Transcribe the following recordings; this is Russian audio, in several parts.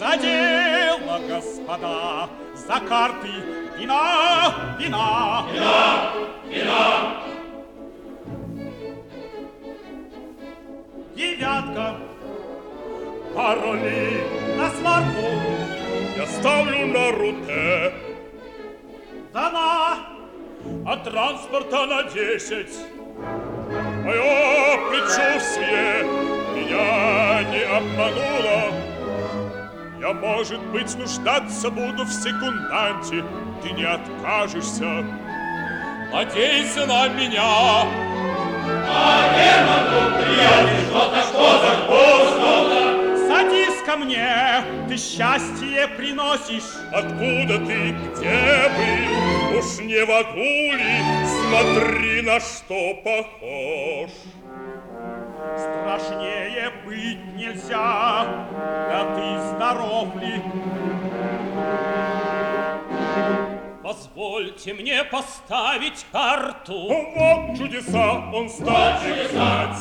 За дело, господа, за карты, вина, вина. Вина, вина. Девятка. Пароли на сварку. Я ставлю на руте. Дана. А транспорта на 10. Мое предчувствие меня не обмануло. Я, может быть, нуждаться буду в секунданте. Ты не откажешься. Надейся на меня. А не могу, приятель, что за поздно. Садись ко мне, ты счастье приносишь. Откуда ты, где был? Уж не в аду ли? Смотри, на что похож. Страшнее быть нельзя, да ты здоров ли? Позвольте мне поставить карту. Вот чудеса, он стал играть.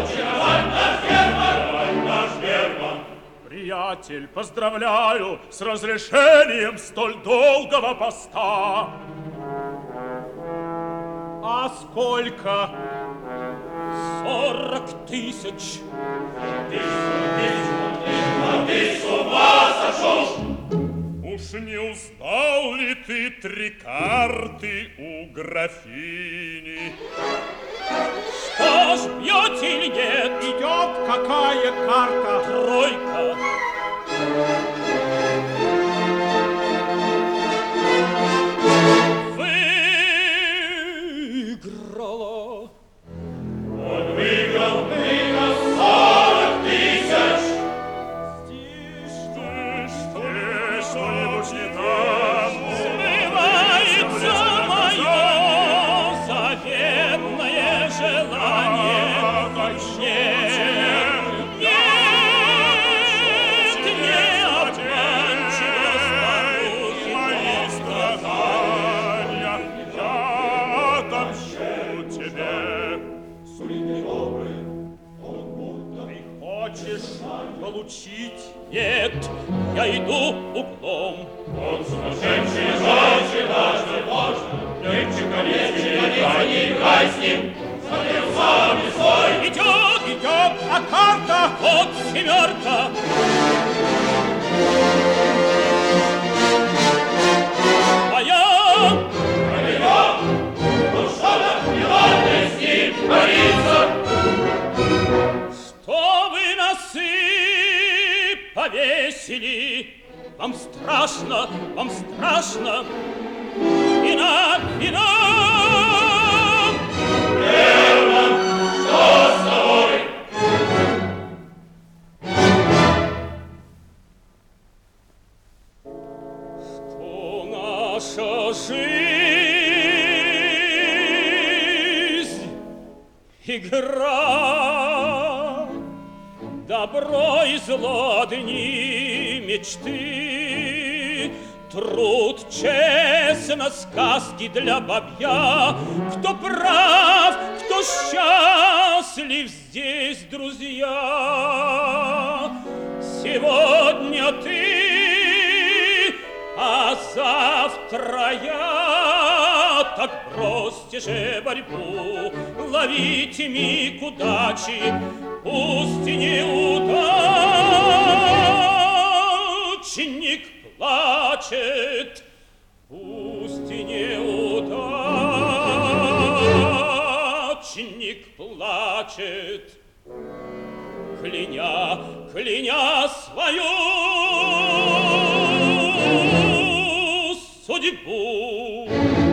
Наш Герман. Приятель, поздравляю с разрешением столь долгого поста. А сколько? 40 тысяч. Ты с ума сошел? Уж не узнал ли ты 3 карты у графини? Что ж, бьете или нет? Идет какая карта? Тройка. Выиграла. Он выиграл 40 тысяч. Что-нибудь не так? Сбывается мое заветное желание. Не обманчиво Мои страдания, я отомщу тебе. Сулит добрый, он будто. Ты хочешь получить? Нет, я иду углом. Он сумасшедший, жалче, даже можно. Нынче конец, не играй с ним. Смотри, сам не свой. Идет, а карта вот 7. Моя. Ну что-то неладное с ним творится. Что вы носы повесили? Вам страшно, вам страшно. Вина, вина. Герман, что с тобой? Что наша жизнь игра, добро и зло дни мечты, труд честно, сказки для бабья. Кто прав, кто счастлив здесь, друзья? Сегодня ты, а завтра я. Так бросьте же борьбу, ловите миг удачи, пусть неудачник плачет, пусть неудачник плачет, кляня свою судьбу.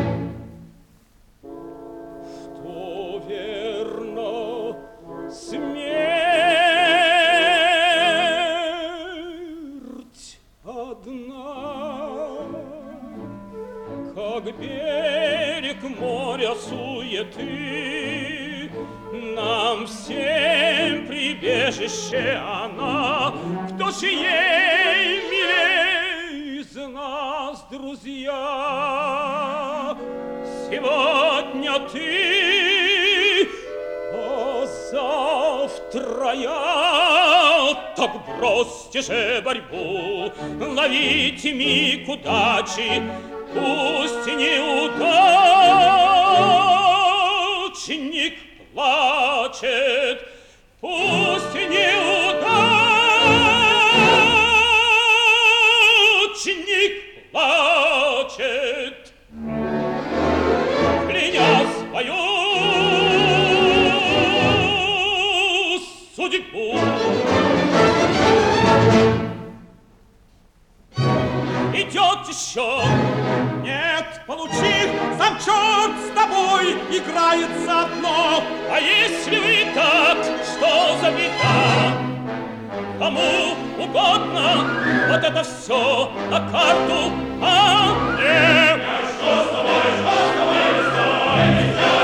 Что верно, смерть одна, как берег моря суеты, нам всем прибежище она. Кто ж ей милей из нас, друзья? Сегодня ты, а завтра я. Так бросьте же борьбу, ловите миг удачи, пусть неудачник плачет, пусть неудачник плачет, кляня свою судьбу. Идет еще. Нет, получи, сам черт с тобой играет заодно. А если вы так, что за беда? Кому угодно вот это все на карту, а нет. Что с тобой, что с тобой, стой, нельзя,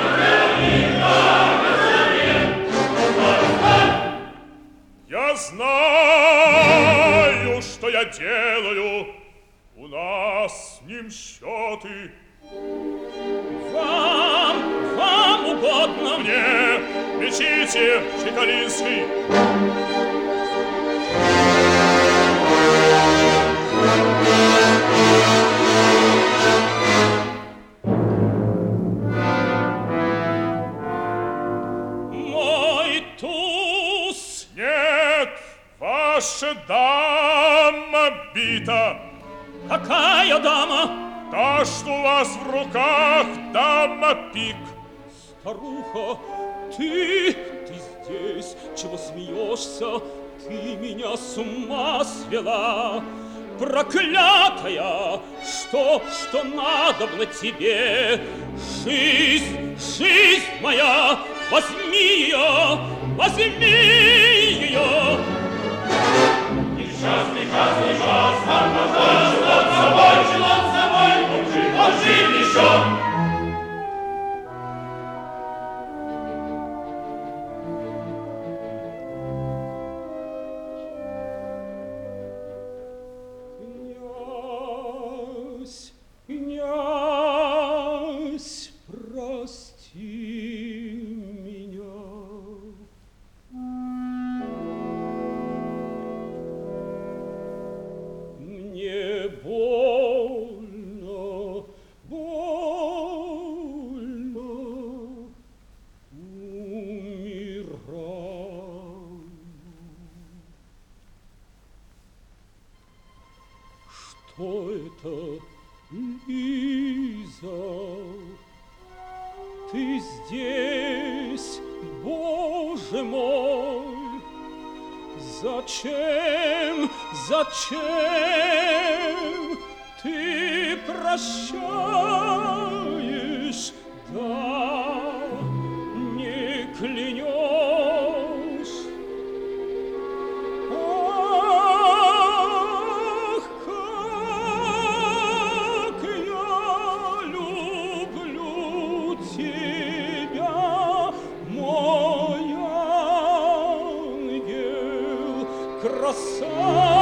Я знаю, что я делаю. У нас с ним счеты. Вам угодно. Мне мечите, Чекалинский. Мой туз. Нет, ваша дама бита. Какая дама? Та, что у вас в руках, дама пик. Старуха, ты здесь, чего смеешься? Ты меня с ума свела, проклятая! Что надобно тебе? Жизнь моя, возьми ее, возьми ее! Несчастный час, он собой, он жив еще. Князь, прости меня. Мне больно умираю. Что это, Лиза? Ты здесь, Боже мой? Зачем ты прощаешь, да не клянешь? Ах, как я люблю тебя, мой ангел, красавец!